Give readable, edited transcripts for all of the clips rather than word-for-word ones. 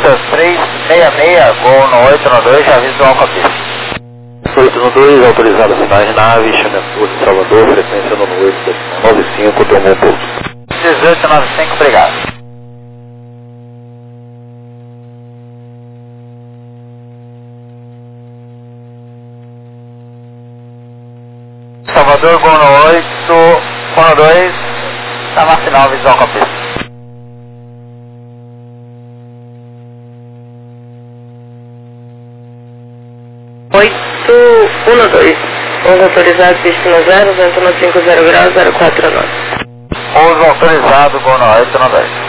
366, gol no 892, aviso do Alcapista. 892, autorizado a sinais nave, Chametur de Salvador, frequência no 895, tomou o ponto. 1895, obrigado. Salvador, gol no 8, gol no 2, está na final, aviso do Alcapista. 812, pouso autorizado, pista 0, vento no 50 graus, 049. Pouso autorizado, gol no 8, no 2.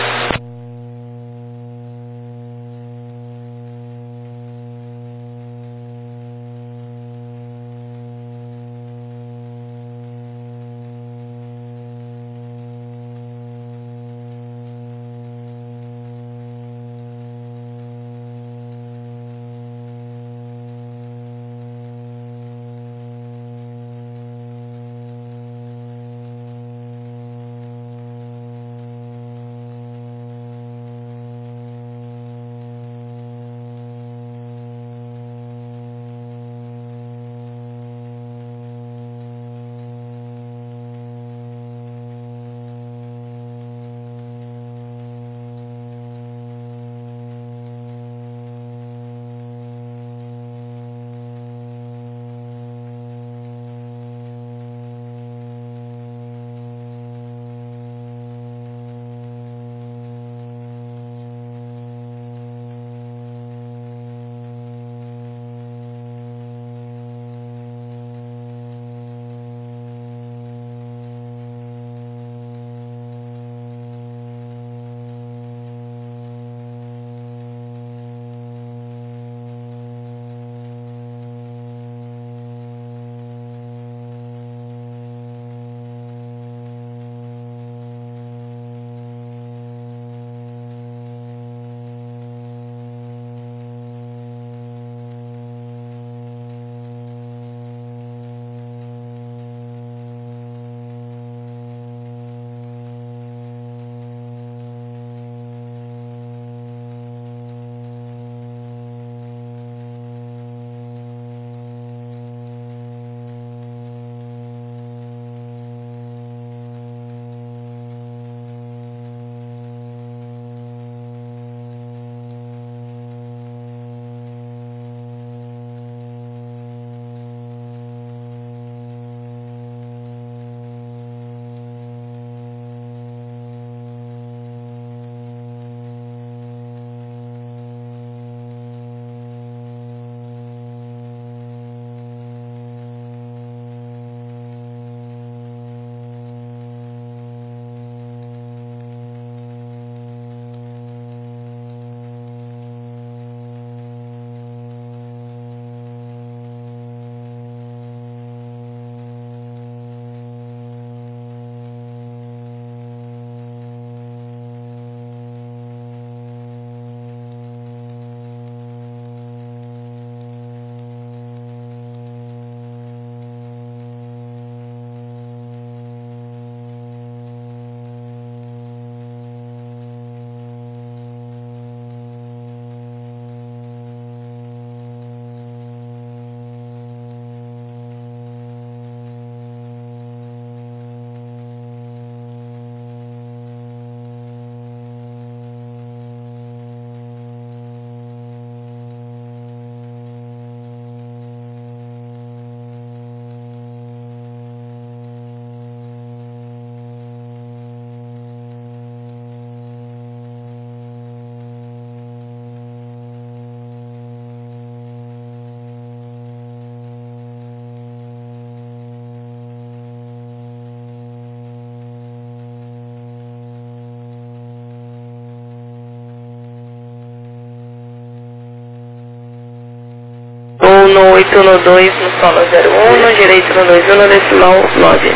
No 8 no 2, no solo 01, no direito no 21, no decimal 9.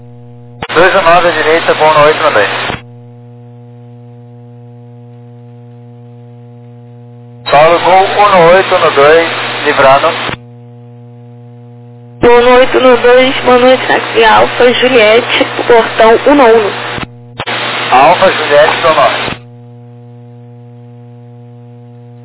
2 no 9 à direita, gol no 8 no 2. Solo gol 1 no 8 no 2, livrando. Gol no 8 no 2, boa noite, aqui Alfa Juliette, portão 1 no 1. Alfa Juliette do 9.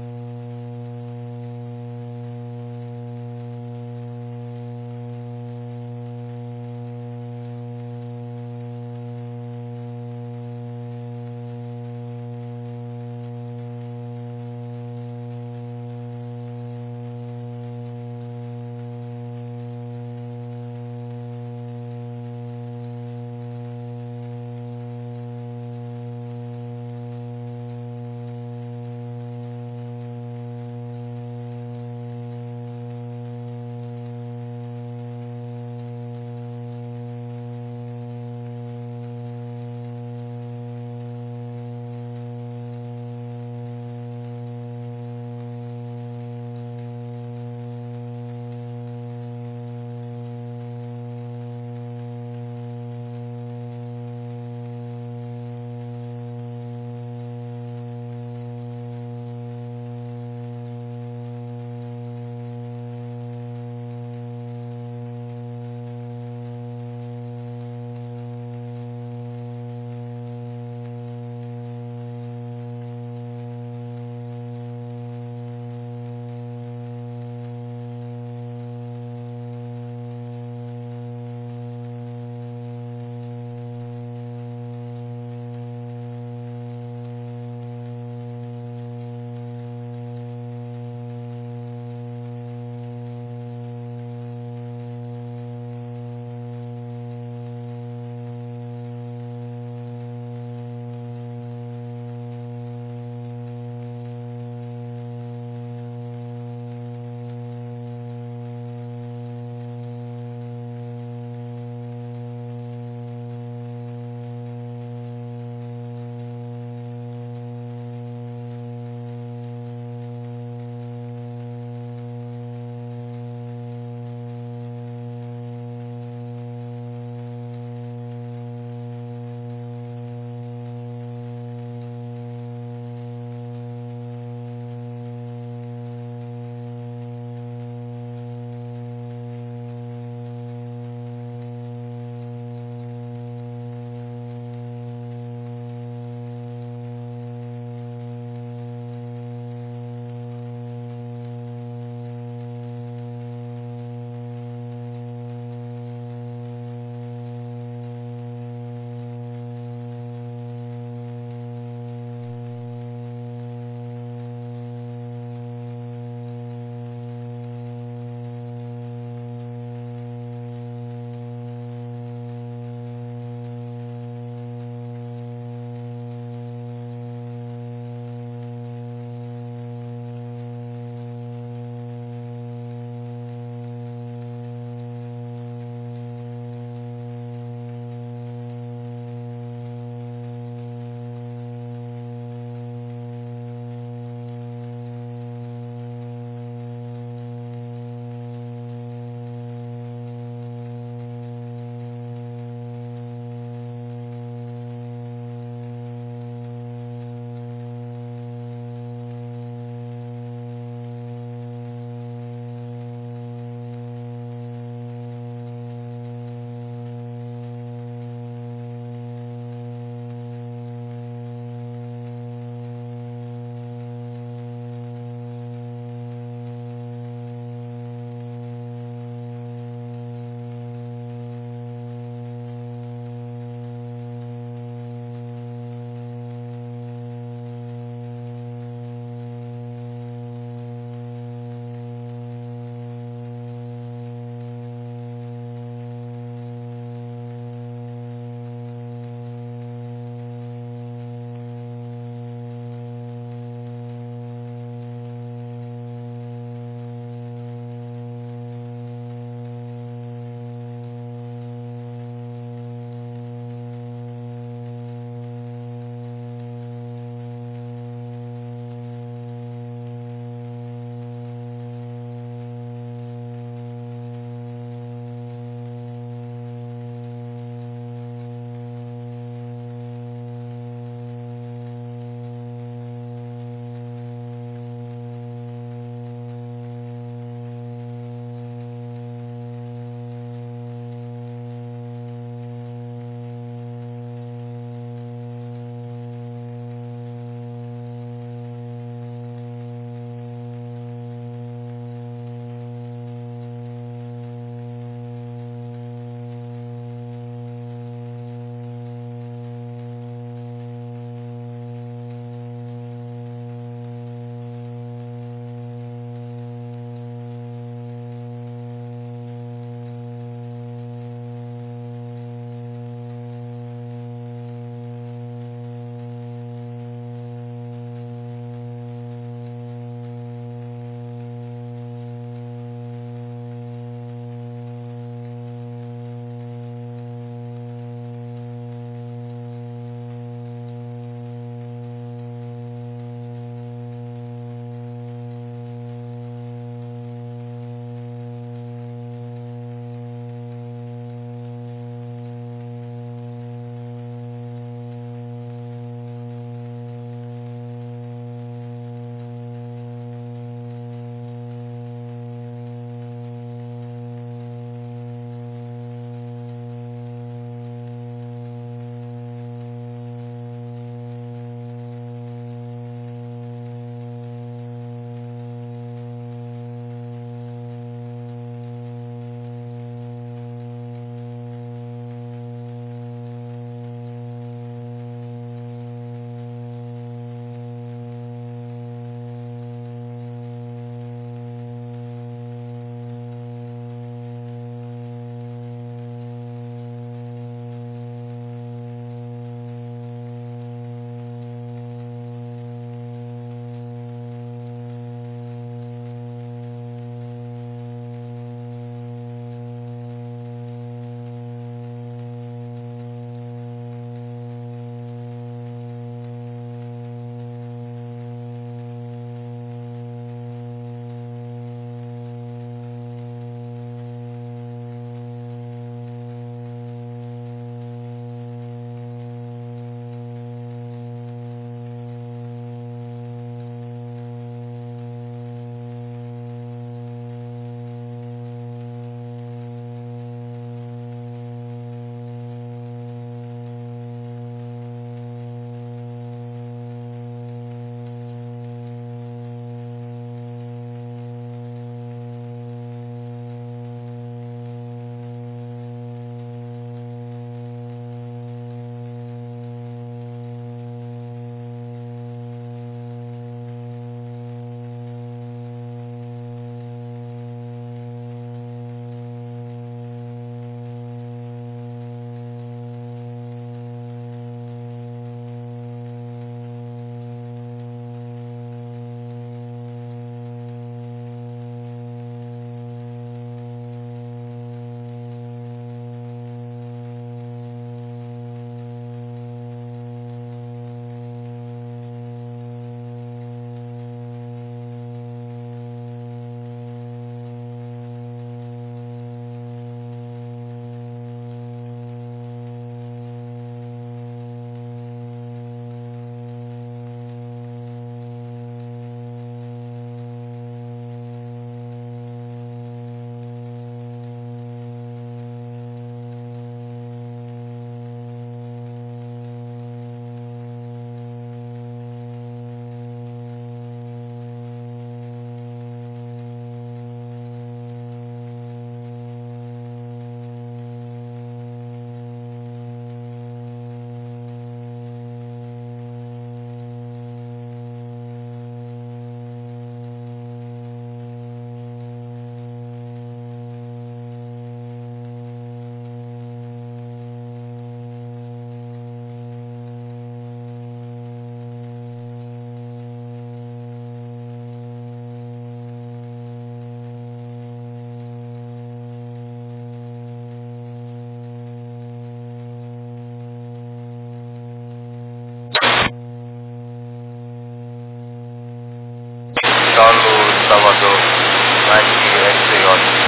Salvador, Mike XJ Oscar.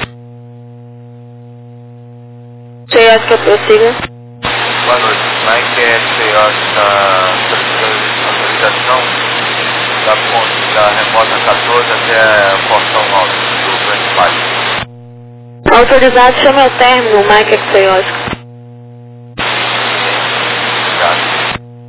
J. Oscar, prossiga. Boa noite, Mike XJ Oscar, solicitando autorização da remota 14 até a porção 9 do Grande Parque. Autorizado, chame ao término, Mike X. Oscar. Obrigado.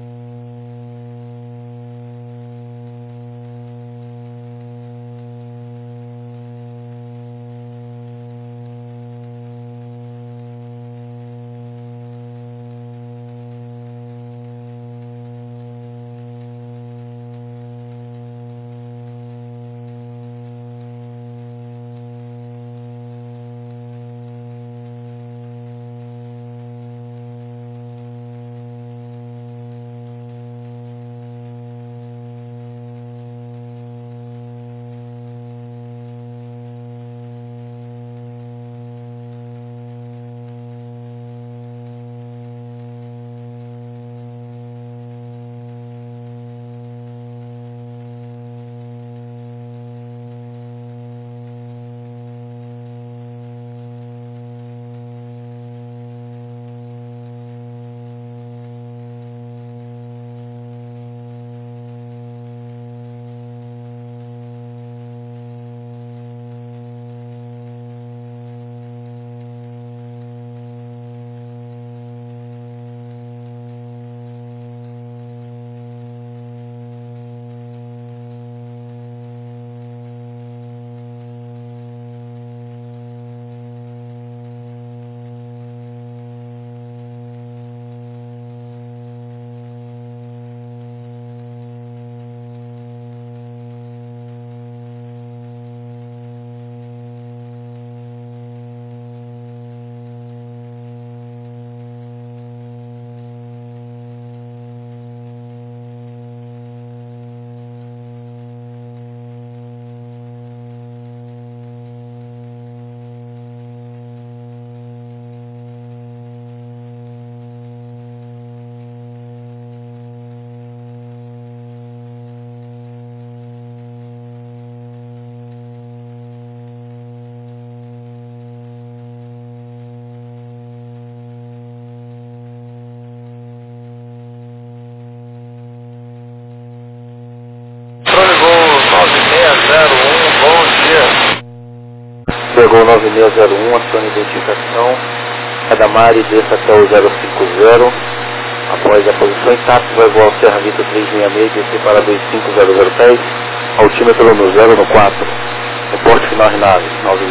Pegou 9601, a sua identificação. Adamari, desça até o 050. Após a posição intacta, vai voar o Serra Vita 366, descer para 25000 pés. Altímetro no 0 no 4. Reporte final nave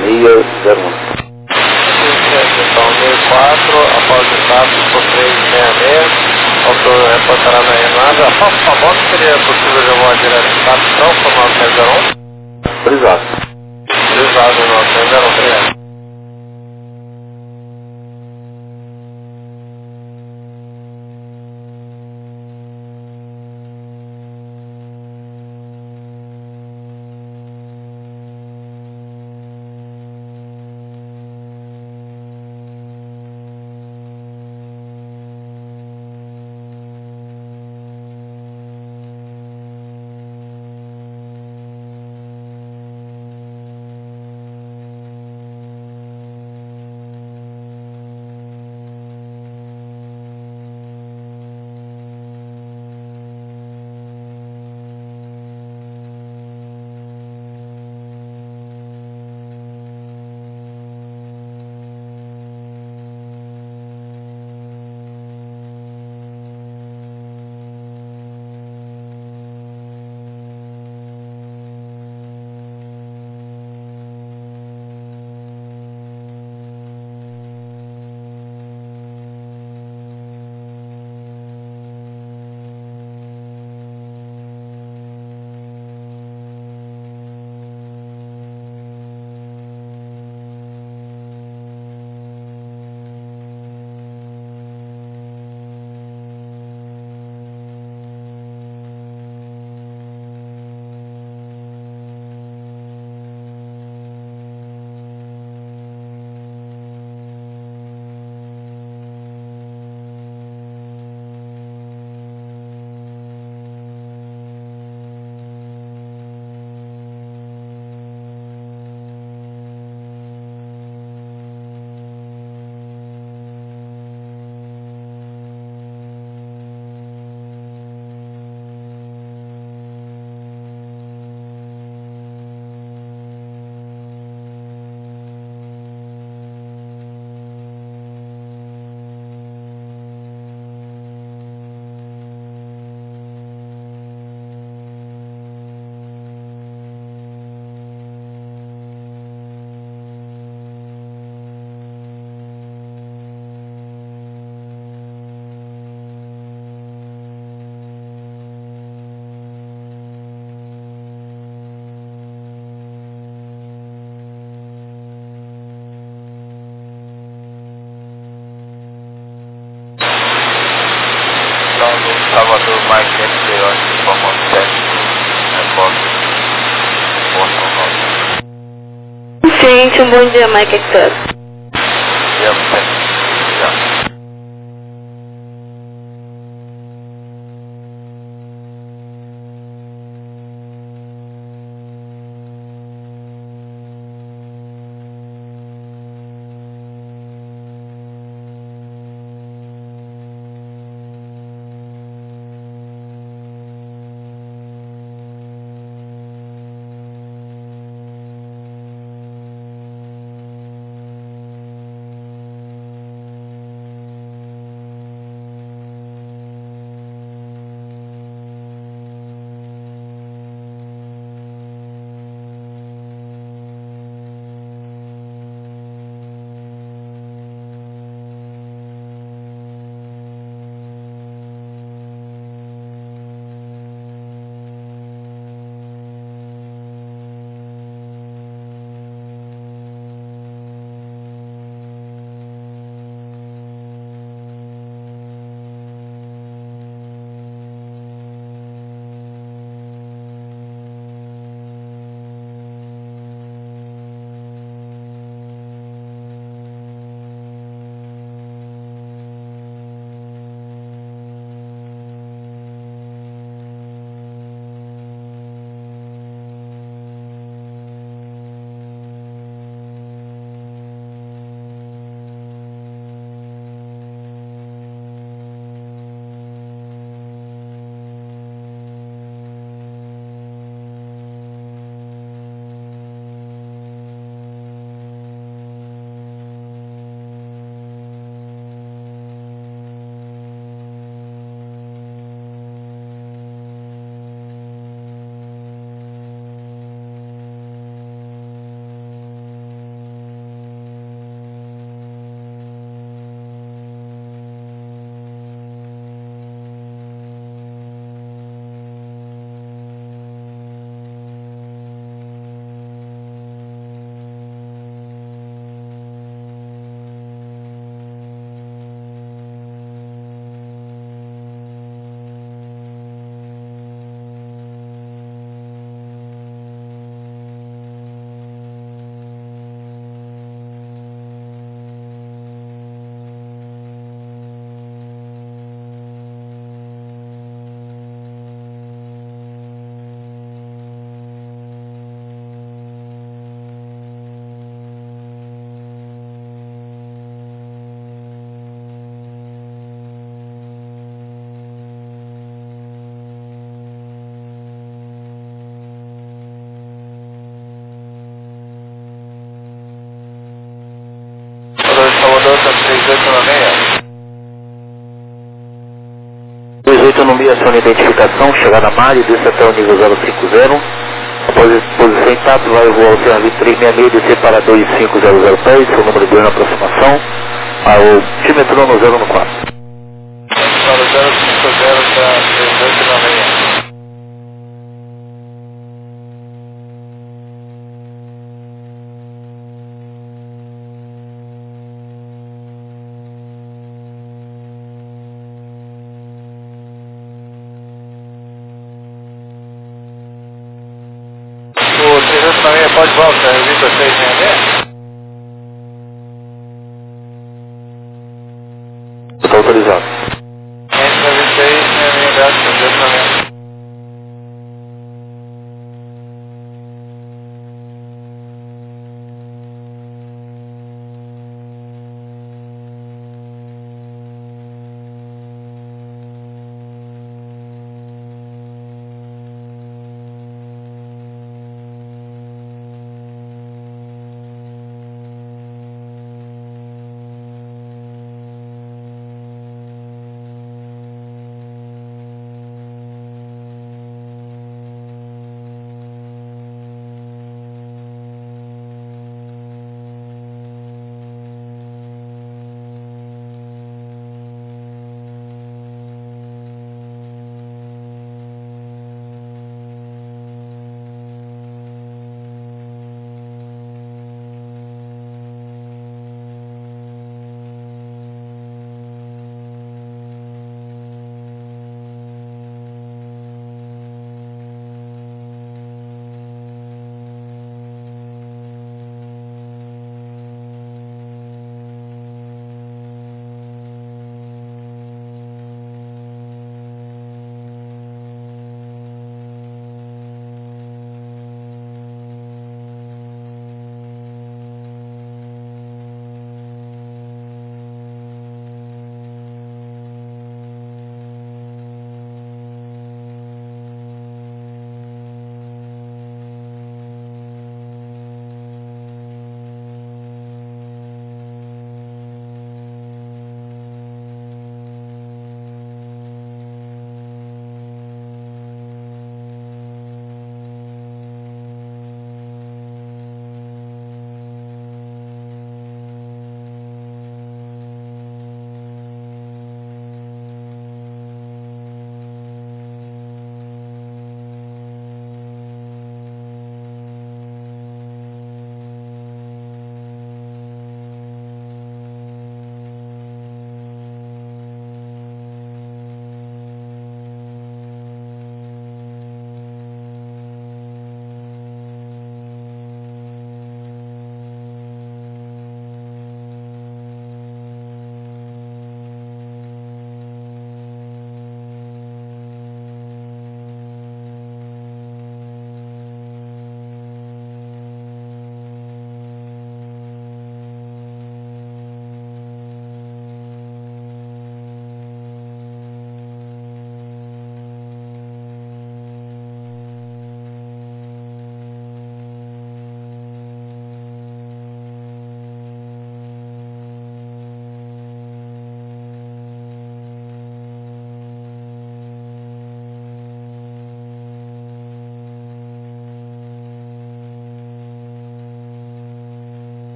9601. Então, 64, após o status por 366, autor reportará na aeronave. Por favor, seria possível eu voar direto do status para o 901? Brisado. Brisado, 901. Mike F. onde formou 7, repórter, Boston 9. Gente, um bom dia, Mike Excel. E a você? Salvador, tá 3896. 3896, sua identificação, chegada a Mari, desce até o nível 050. Após posição intacta, vai voar o Serra 366, descer para 25000 pés, seu número 2 na aproximação, ao Timetrono 014. Solo 050 para 3896. O 396 pode voltar, evita 666? Está autorizado. 526, 66 graças, 396.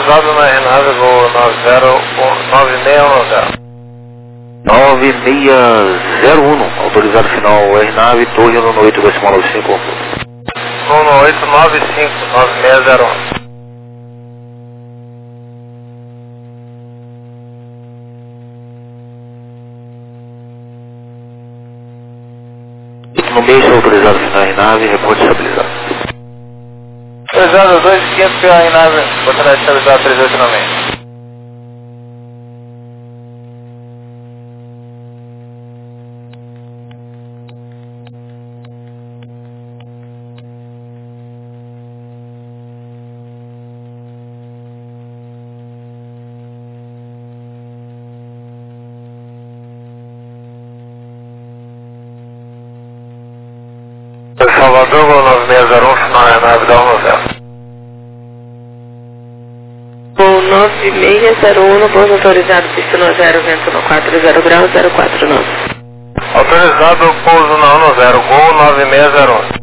Autorizado na RNAV Gol 9610. 9601, autorizado final RNAV, torre 198,95. 19895, 9601. No meio, autorizado final RNAV, reporte estabilizado. Autorizado 2500 pela RNAV, bateria estabilizada 3896. Salvador, Gol 9601, final RNAV, dá 10. Gol 9601, no pouso autorizado, pista no 0, vento no 40 graus, 049. Autorizado pouso na 10, Gol 9601.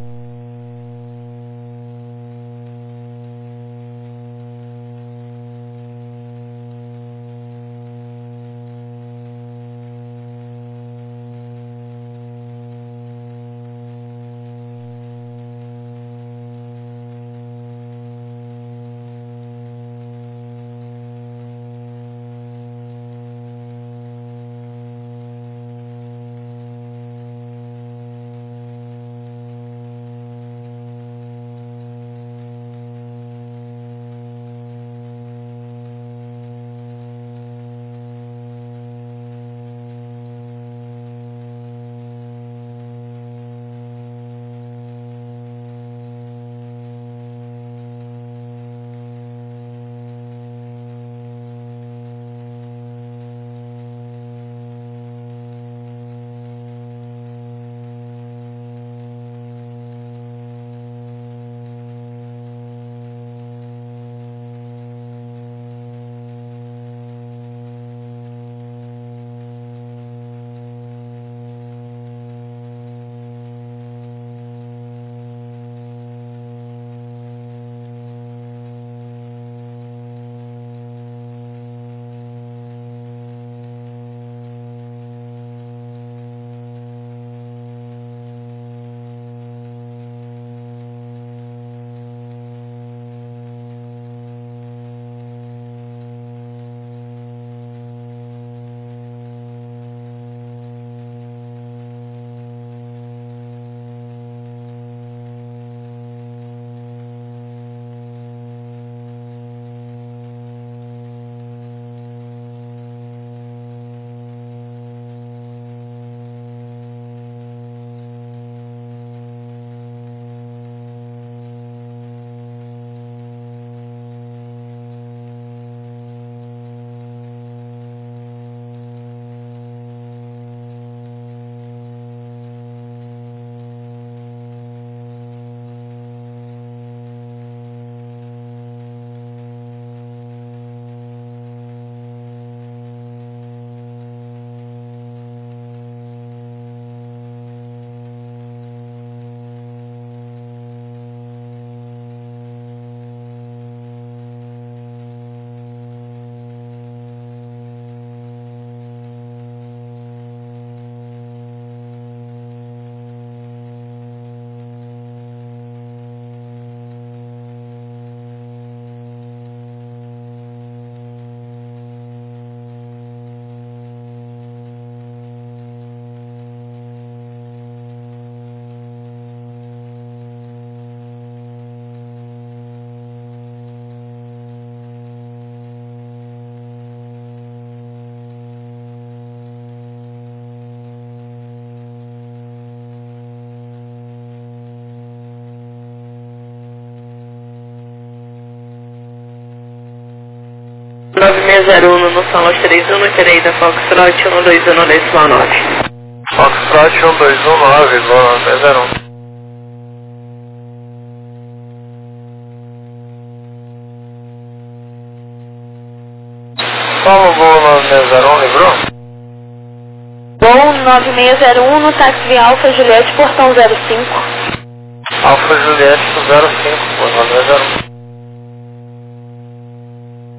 no salão 31, direita, Foxtrot 121,9. Foxtrot 1219, Gol 9601. Solo Gol 9601, livrou? Gol 9601 no táxi Alfa Juliette, portão 05. Alfa Juliette 05, Gol 9601.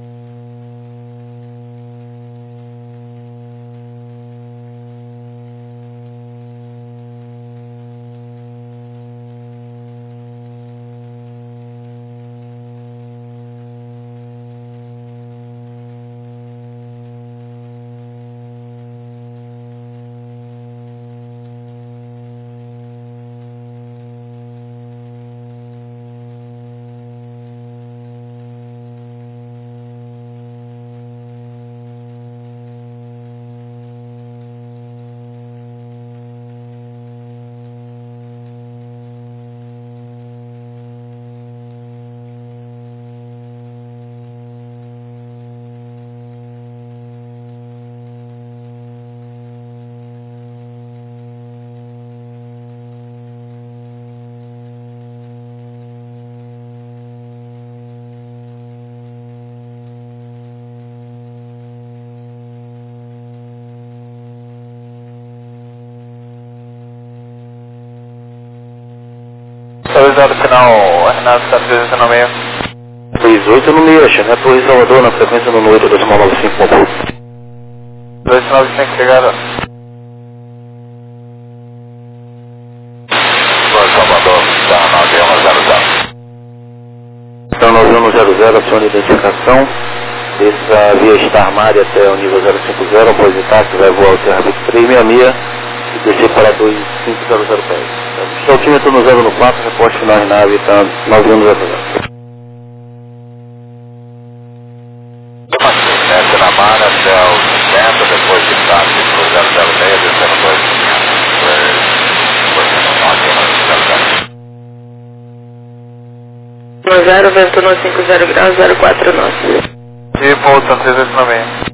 atualizado final, Renato, está 396. 38 no Meixa, né? Torre Salvador, na frequência no 8 decimal 95, concurso. 295, chegada. Torre Salvador, está 9100. Então 9100, acione de identificação. Essa via Star Mare até o nível 050, após o táxi vai voar o Terra-Vito 366 e descer para 25000 pés. Altímetro no 014, reporte final em nave, está 9100. Na Mara até o 50, depois de táxi para o 006, descendo 2500. 0, vento no 50 graus, 04 nós. E volta 396.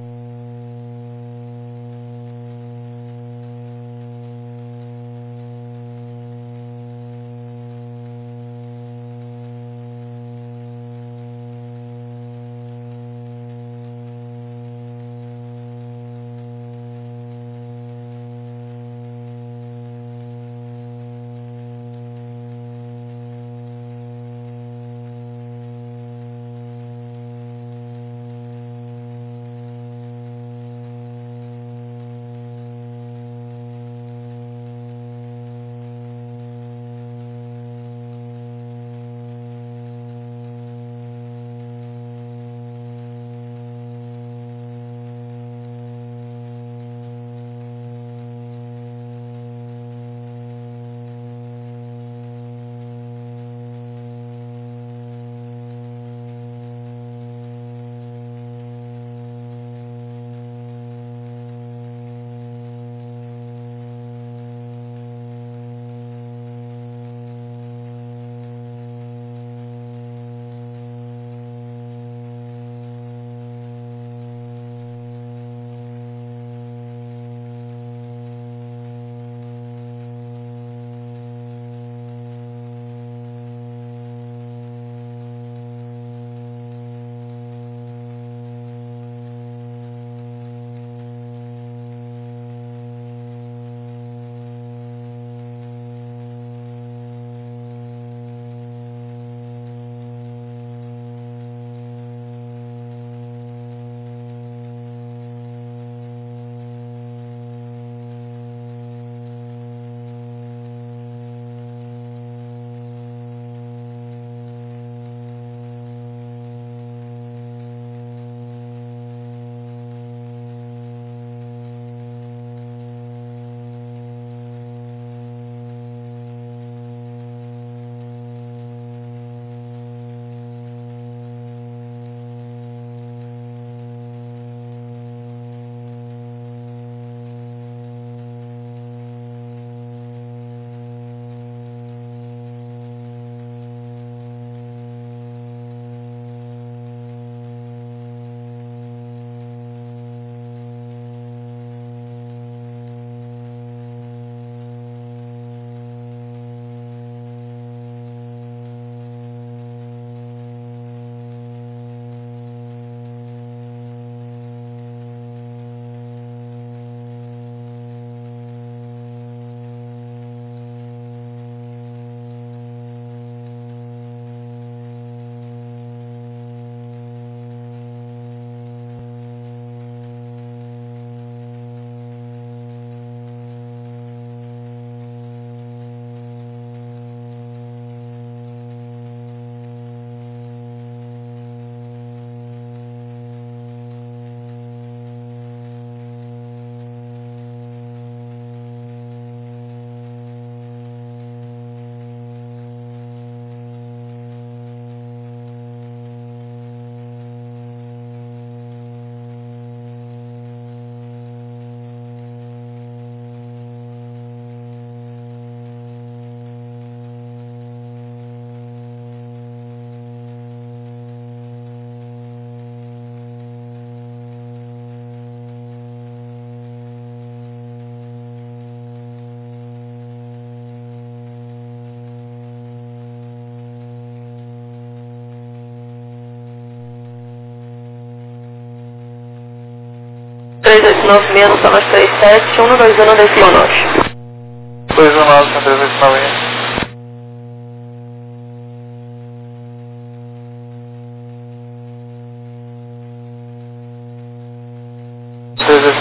menos são as 37, 121 decimal norte. 219, 389.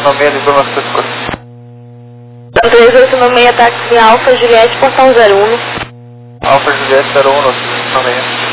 3896, livrou na sua escolha. 3896, táxi Alfa Juliette, portão 01. Alfa Juliette 01, 3896.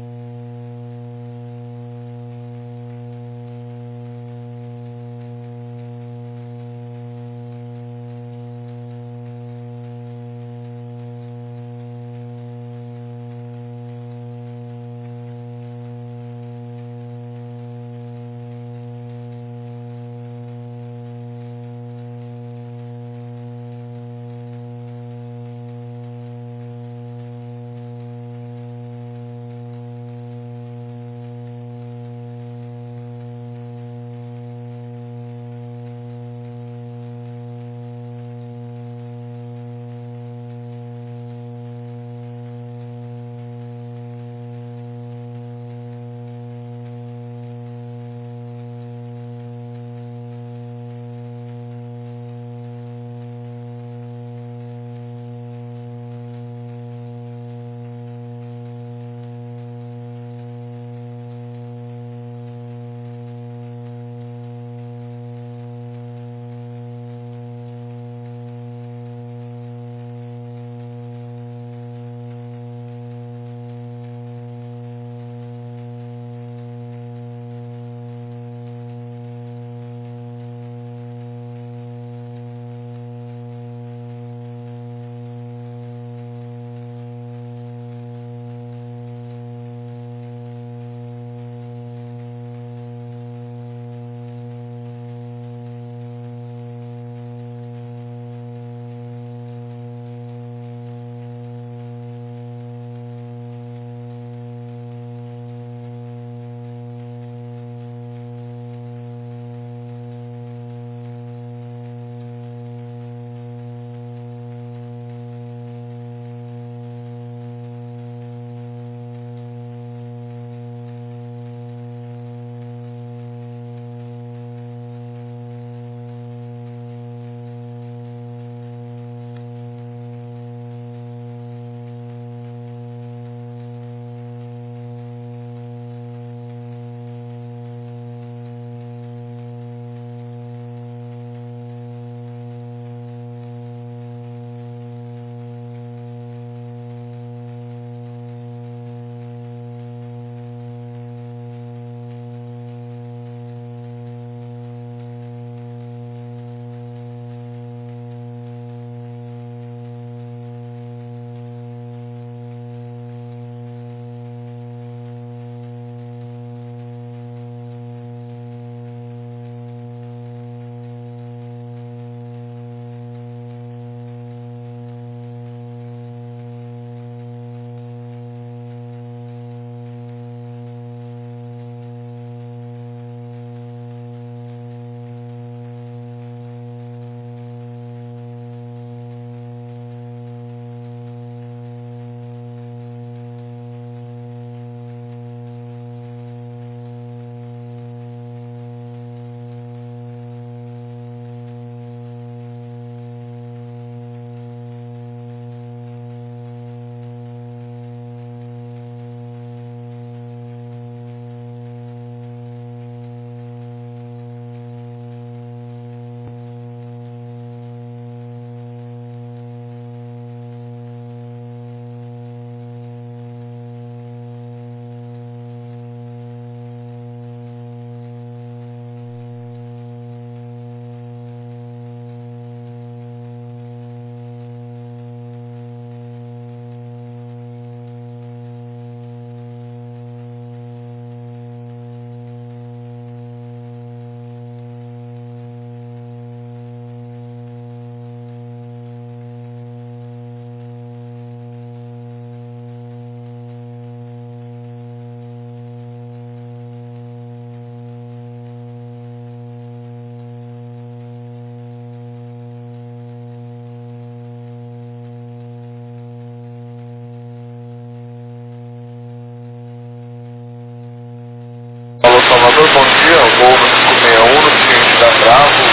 Salvador, bom dia, voo no 561, no cliente da Bravo,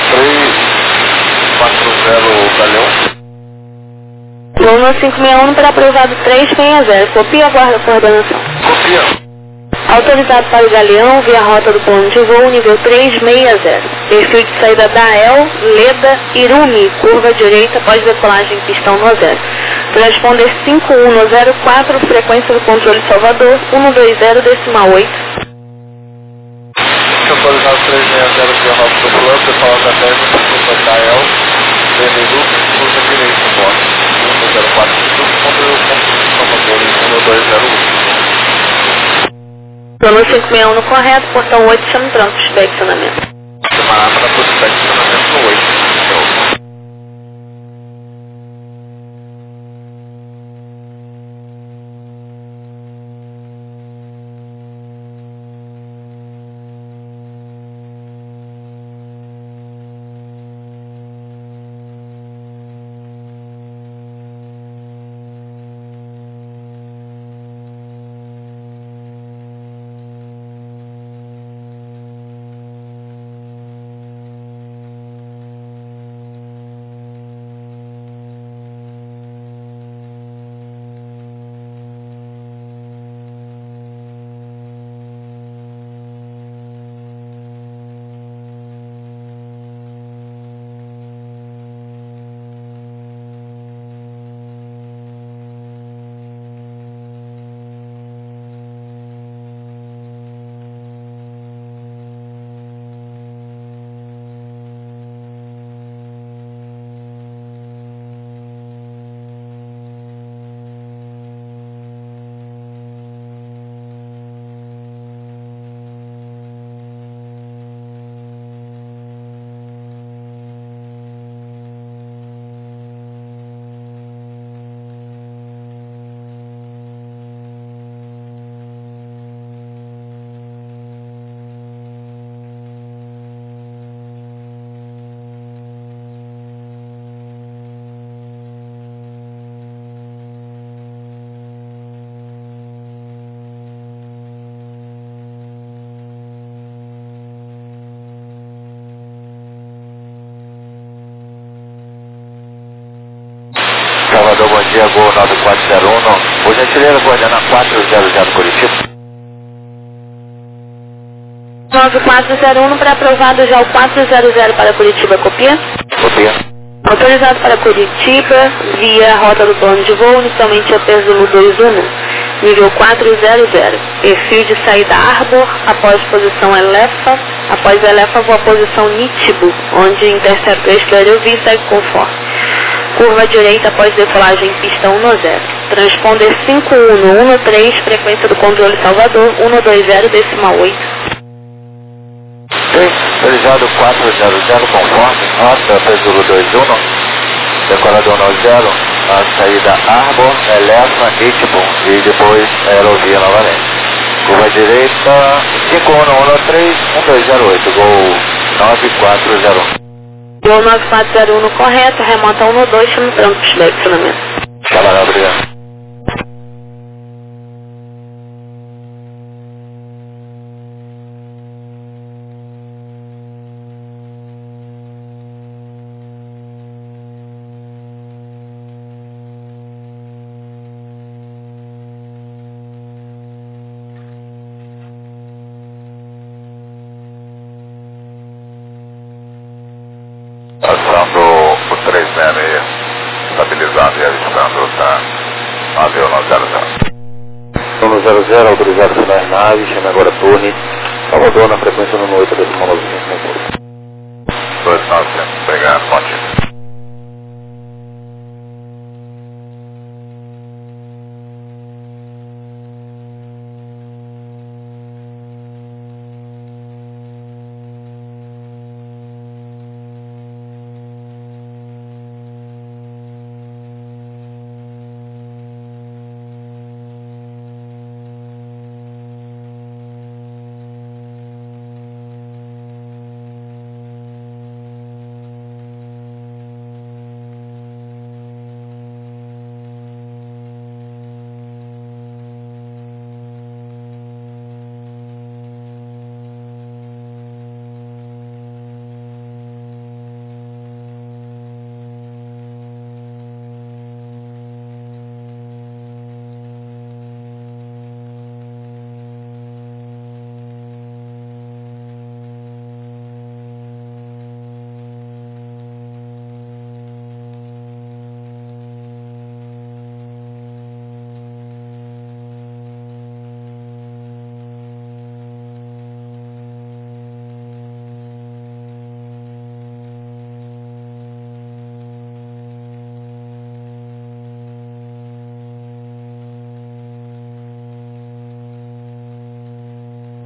340 Galeão. Voo no 561 para aprovado 360, copia ou aguarda a coordenação? Copia. Autorizado para o Galeão, via rota do plano de voo, nível 360. Perfil de saída da El, Leda, Irumi, curva direita, após decolagem pistão no zero. Transponder 5104, frequência do controle Salvador, 120,8. Autorizado 360 via rota do plano, pessoal da 10, curva da El, Leda, Irumi, curva direita, bote 104, controle Salvador, 1201. Plano 561 no correto, portão 8, chama tranco, inspeccionamento. Chamada para posição de estacionamento no 8. Salvador, bom dia, Gol 9401, por gentileza, coordenar 400 Curitiba. 9401 para aprovado já o 400 para Curitiba, copia? Copia. Autorizado para Curitiba, via rota do plano de voo, inicialmente a Peso 21, nível 400. Perfil de saída Arbor, após posição Elefa, após Elefa vou a posição Nitibo, onde intercepta o escléreo vi e segue conforme. Curva direita após decolagem pistão 10. Transponder 5113, frequência do controle Salvador, 120,8. Autorizado 400 conforme, nota Peso 21, decolador 90, a saída Arbor, Elefa, Nitibo e depois aerovia novamente. Curva direita 5113, 1208, Gol 9401. Gol 9401 no correto, remota 12, chama tranco, inspeccionamento. Camarada, obrigado. Passando o 366, estabilizado e avistando, tá? Avião 900. 100, autorizado finais naves, chama agora Tony, Salvador na frequência no 8, decimal 900. 2900, obrigado, bom dia.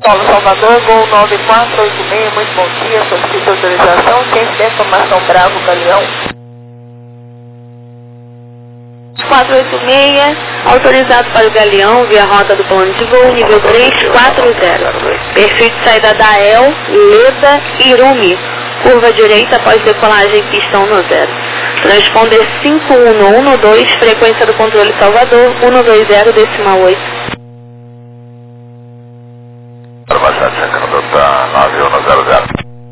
Paulo Salvador, Gol 9486, muito bom dia, solicito autorização, ciência de informação Bravo Galeão. 486, autorizado para o Galeão, via rota do plano de voo, nível 340. Perfil de saída da El, Leda, Irumi. Curva direita após decolagem, pistão no 0. Transponder 5112, frequência do controle Salvador, 120, decimal 8. Informação de conduta 9100.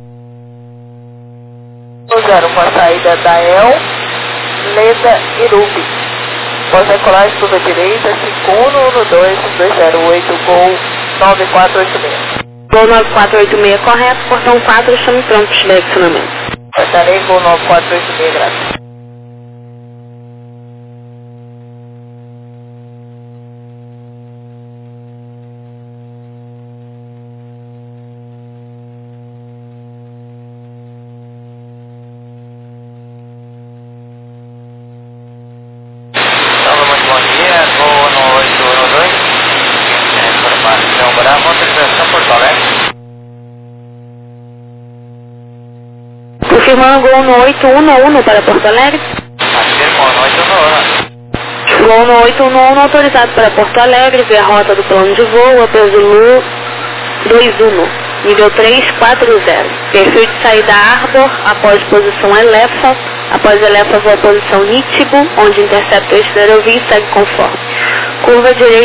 0, com a saída da El, Leda, Irumi. Após decolagem, curva direita, 5112, 208, Gol 9486. Gol 9486 correto, portão 4, estamos prontos para direcionamento. Estarei Gol 9486, graças. Muito bom dia, Gol no 812. Informação Bravo, autorização Porto Alegre. Confirmando Gol no 811 para Porto Alegre. Afirmo no 811. Gol no 811 autorizado para Porto Alegre, via rota do plano de voo, a Zulu 21, nível 340. Perfil de saída Arbor, após posição Elefa. Após Elefa, voa a posição Nítibo, onde intercepta o esterovio e segue conforme. Curva direita.